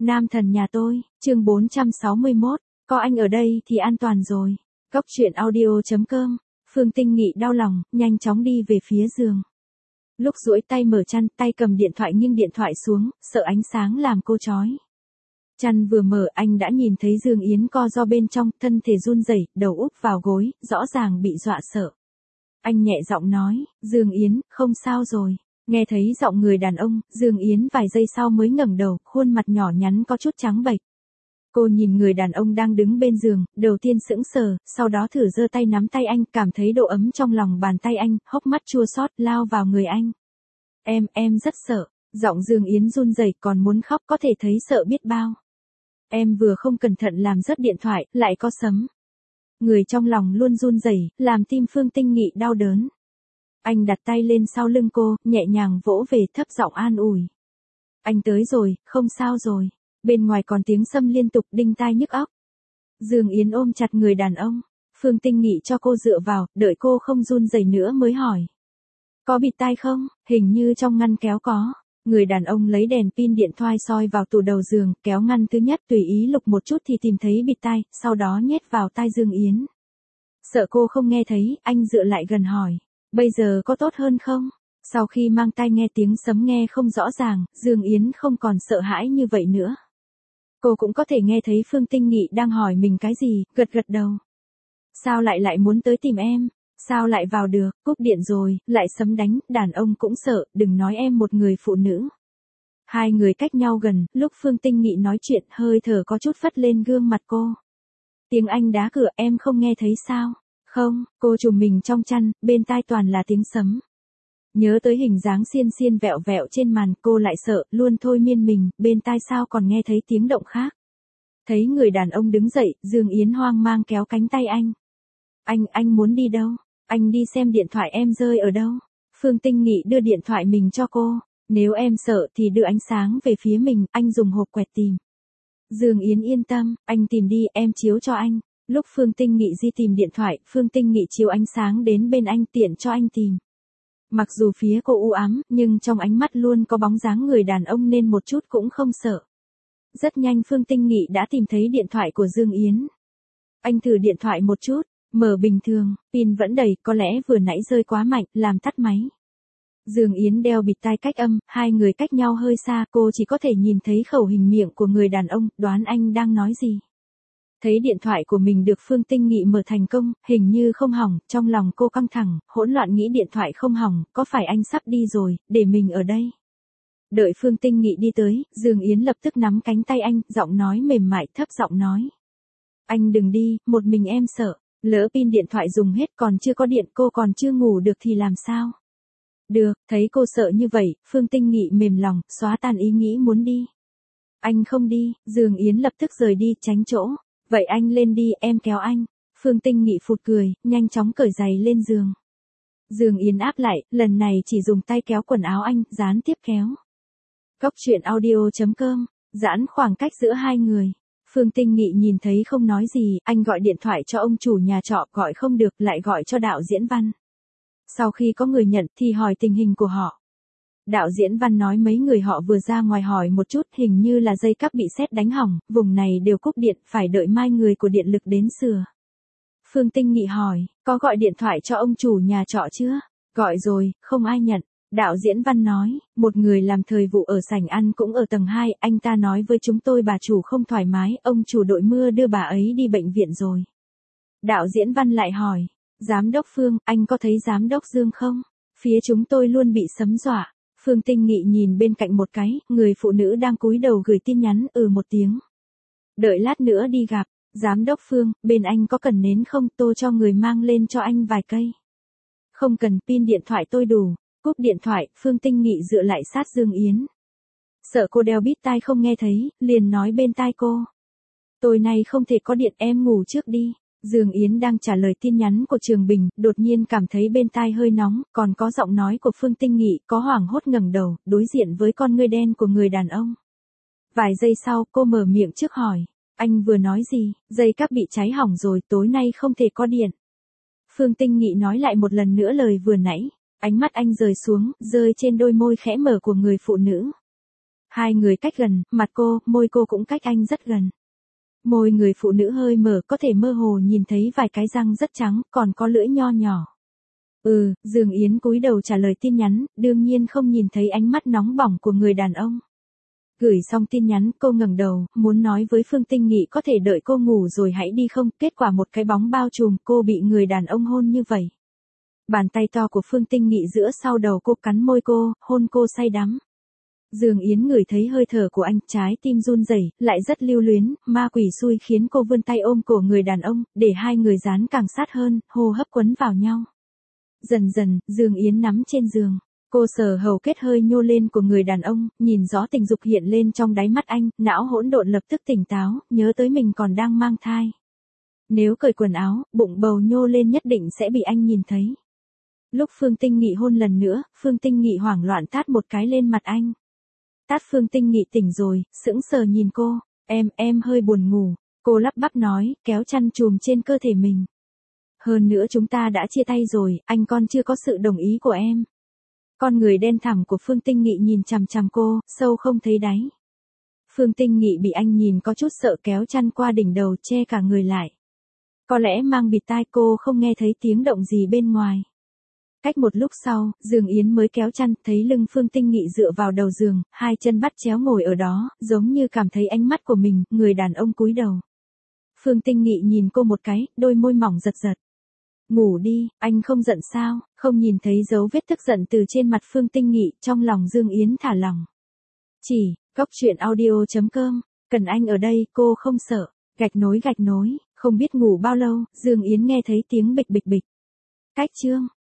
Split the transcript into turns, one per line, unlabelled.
Nam thần nhà tôi, chương 461, có anh ở đây thì an toàn rồi. Góc truyện audio.com, Phương Tinh Nghị đau lòng, nhanh chóng đi về phía giường. Lúc duỗi tay mở chăn, tay cầm điện thoại nghiêng điện thoại xuống, sợ ánh sáng làm cô chói. Chăn vừa mở anh đã nhìn thấy Dương Yến co ro bên trong, thân thể run rẩy, đầu úp vào gối, rõ ràng bị dọa sợ. Anh nhẹ giọng nói, Dương Yến, không sao rồi. Nghe thấy giọng người đàn ông, Dương Yến vài giây sau mới ngẩng đầu, khuôn mặt nhỏ nhắn có chút trắng bệch. Cô nhìn người đàn ông đang đứng bên giường, đầu tiên sững sờ, sau đó thử giơ tay nắm tay anh, cảm thấy độ ấm trong lòng bàn tay anh, hốc mắt chua xót lao vào người anh. Em rất sợ. Giọng Dương Yến run rẩy, còn muốn khóc, có thể thấy sợ biết bao. Em vừa không cẩn thận làm rớt điện thoại, lại có sấm. Người trong lòng luôn run rẩy, làm tim Phương Tinh Nghị đau đớn. Anh đặt tay lên sau lưng cô, nhẹ nhàng vỗ về, thấp giọng an ủi. Anh tới rồi, không sao rồi. Bên ngoài còn tiếng sâm liên tục, đinh tai nhức óc. Dương Yến ôm chặt người đàn ông. Phương Tinh Nghị cho cô dựa vào, đợi cô không run rẩy nữa mới hỏi. Có bịt tai không? Hình như trong ngăn kéo có. Người đàn ông lấy đèn pin điện thoại soi vào tủ đầu giường, kéo ngăn thứ nhất, tùy ý lục một chút thì tìm thấy bịt tai, sau đó nhét vào tai Dương Yến. Sợ cô không nghe thấy, anh dựa lại gần hỏi. Bây giờ có tốt hơn không? Sau khi mang tai nghe tiếng sấm nghe không rõ ràng, Dương Yến không còn sợ hãi như vậy nữa. Cô cũng có thể nghe thấy Phương Tinh Nghị đang hỏi mình cái gì, gật gật đầu. Sao lại muốn tới tìm em? Sao lại vào được, cúp điện rồi, lại sấm đánh, đàn ông cũng sợ, đừng nói em một người phụ nữ. Hai người cách nhau gần, lúc Phương Tinh Nghị nói chuyện, hơi thở có chút phất lên gương mặt cô. Tiếng anh đá cửa, em không nghe thấy sao? Không, cô trùm mình trong chăn, bên tai toàn là tiếng sấm. Nhớ tới hình dáng xiên xiên vẹo vẹo trên màn, cô lại sợ, luôn thôi miên mình, bên tai sao còn nghe thấy tiếng động khác. Thấy người đàn ông đứng dậy, Dương Yến hoang mang kéo cánh tay anh. Anh muốn đi đâu? Anh đi xem điện thoại em rơi ở đâu? Phương Tinh Nghị đưa điện thoại mình cho cô. Nếu em sợ thì đưa ánh sáng về phía mình, anh dùng hộp quẹt tìm. Dương Yến yên tâm, anh tìm đi, em chiếu cho anh. Lúc Phương Tinh Nghị đi tìm điện thoại, Phương Tinh Nghị chiếu ánh sáng đến bên anh tiện cho anh tìm. Mặc dù phía cô u ám, nhưng trong ánh mắt luôn có bóng dáng người đàn ông nên một chút cũng không sợ. Rất nhanh Phương Tinh Nghị đã tìm thấy điện thoại của Dương Yến. Anh thử điện thoại một chút, mở bình thường, pin vẫn đầy, có lẽ vừa nãy rơi quá mạnh, làm tắt máy. Dương Yến đeo bịt tai cách âm, hai người cách nhau hơi xa, cô chỉ có thể nhìn thấy khẩu hình miệng của người đàn ông, đoán anh đang nói gì. Thấy điện thoại của mình được Phương Tinh Nghị mở thành công, hình như không hỏng, trong lòng cô căng thẳng, hỗn loạn nghĩ điện thoại không hỏng, có phải anh sắp đi rồi, để mình ở đây. Đợi Phương Tinh Nghị đi tới, Dương Yến lập tức nắm cánh tay anh, giọng nói mềm mại, thấp giọng nói. Anh đừng đi, một mình em sợ, lỡ pin điện thoại dùng hết còn chưa có điện, cô còn chưa ngủ được thì làm sao? Được, thấy cô sợ như vậy, Phương Tinh Nghị mềm lòng, xóa tan ý nghĩ muốn đi. Anh không đi, Dương Yến lập tức rời đi, tránh chỗ. Vậy anh lên đi, em kéo anh. Phương Tinh Nghị phụt cười, nhanh chóng cởi giày lên giường. Dương Yến áp lại, lần này chỉ dùng tay kéo quần áo anh, gián tiếp kéo. Góc truyện audio.com, giãn khoảng cách giữa hai người. Phương Tinh Nghị nhìn thấy không nói gì, anh gọi điện thoại cho ông chủ nhà trọ, gọi không được, lại gọi cho đạo diễn Văn. Sau khi có người nhận thì hỏi tình hình của họ. Đạo diễn Văn nói mấy người họ vừa ra ngoài hỏi một chút, hình như là dây cáp bị sét đánh hỏng, vùng này đều cúp điện, phải đợi mai người của điện lực đến sửa. Phương Tinh Nghị hỏi, có gọi điện thoại cho ông chủ nhà trọ chưa? Gọi rồi, không ai nhận. Đạo diễn Văn nói, một người làm thời vụ ở sảnh ăn cũng ở tầng 2, anh ta nói với chúng tôi bà chủ không thoải mái, ông chủ đội mưa đưa bà ấy đi bệnh viện rồi. Đạo diễn Văn lại hỏi, giám đốc Phương, anh có thấy giám đốc Dương không? Phía chúng tôi luôn bị sấm dọa. Phương Tinh Nghị nhìn bên cạnh một cái, người phụ nữ đang cúi đầu gửi tin nhắn, một tiếng. Đợi lát nữa đi gặp, giám đốc Phương, bên anh có cần nến không, tôi cho người mang lên cho anh vài cây. Không cần, pin điện thoại tôi đủ. Cúp điện thoại, Phương Tinh Nghị dựa lại sát Dương Yến. Sợ cô đeo bít tai không nghe thấy, liền nói bên tai cô. Tối nay không thể có điện, em ngủ trước đi. Dương Yến đang trả lời tin nhắn của Trường Bình, đột nhiên cảm thấy bên tai hơi nóng, còn có giọng nói của Phương Tinh Nghị, có hoảng hốt ngẩng đầu, đối diện với con ngươi đen của người đàn ông. Vài giây sau, cô mở miệng trước hỏi, anh vừa nói gì, dây cáp bị cháy hỏng rồi, tối nay không thể có điện. Phương Tinh Nghị nói lại một lần nữa lời vừa nãy, ánh mắt anh rời xuống, rơi trên đôi môi khẽ mở của người phụ nữ. Hai người cách gần, mặt cô, môi cô cũng cách anh rất gần. Môi người phụ nữ hơi mở, có thể mơ hồ nhìn thấy vài cái răng rất trắng, còn có lưỡi nho nhỏ. Dương Yến cúi đầu trả lời tin nhắn, đương nhiên không nhìn thấy ánh mắt nóng bỏng của người đàn ông. Gửi xong tin nhắn, cô ngẩng đầu, muốn nói với Phương Tinh Nghị có thể đợi cô ngủ rồi hãy đi không, kết quả một cái bóng bao trùm, cô bị người đàn ông hôn như vậy. Bàn tay to của Phương Tinh Nghị giữa sau đầu cô, cắn môi cô, hôn cô say đắm. Dương Yến ngửi thấy hơi thở của anh, trái tim run rẩy, lại rất lưu luyến, ma quỷ xui khiến cô vươn tay ôm cổ người đàn ông, để hai người dán càng sát hơn, hô hấp quấn vào nhau. Dần dần, Dương Yến nắm trên giường. Cô sờ hầu kết hơi nhô lên của người đàn ông, nhìn rõ tình dục hiện lên trong đáy mắt anh, não hỗn độn lập tức tỉnh táo, nhớ tới mình còn đang mang thai. Nếu cởi quần áo, bụng bầu nhô lên nhất định sẽ bị anh nhìn thấy. Lúc Phương Tinh Nghị hôn lần nữa, Phương Tinh Nghị hoảng loạn tát một cái lên mặt anh. Tát Phương Tinh Nghị tỉnh rồi, sững sờ nhìn cô, em hơi buồn ngủ, cô lắp bắp nói, kéo chăn chùm trên cơ thể mình. Hơn nữa chúng ta đã chia tay rồi, anh còn chưa có sự đồng ý của em. Con người đen thẳm của Phương Tinh Nghị nhìn chằm chằm cô, sâu không thấy đáy. Phương Tinh Nghị bị anh nhìn có chút sợ, kéo chăn qua đỉnh đầu che cả người lại. Có lẽ mang bịt tai cô không nghe thấy tiếng động gì bên ngoài. Cách một lúc sau, Dương Yến mới kéo chăn, thấy lưng Phương Tinh Nghị dựa vào đầu giường, hai chân bắt chéo ngồi ở đó, giống như cảm thấy ánh mắt của mình, người đàn ông cúi đầu. Phương Tinh Nghị nhìn cô một cái, đôi môi mỏng giật giật. Ngủ đi, anh không giận sao, không nhìn thấy dấu vết tức giận từ trên mặt Phương Tinh Nghị, trong lòng Dương Yến thả lỏng. Góc chuyện audio.com, cần anh ở đây, cô không sợ, gạch nối, không biết ngủ bao lâu, Dương Yến nghe thấy tiếng bịch bịch bịch. Cách chương.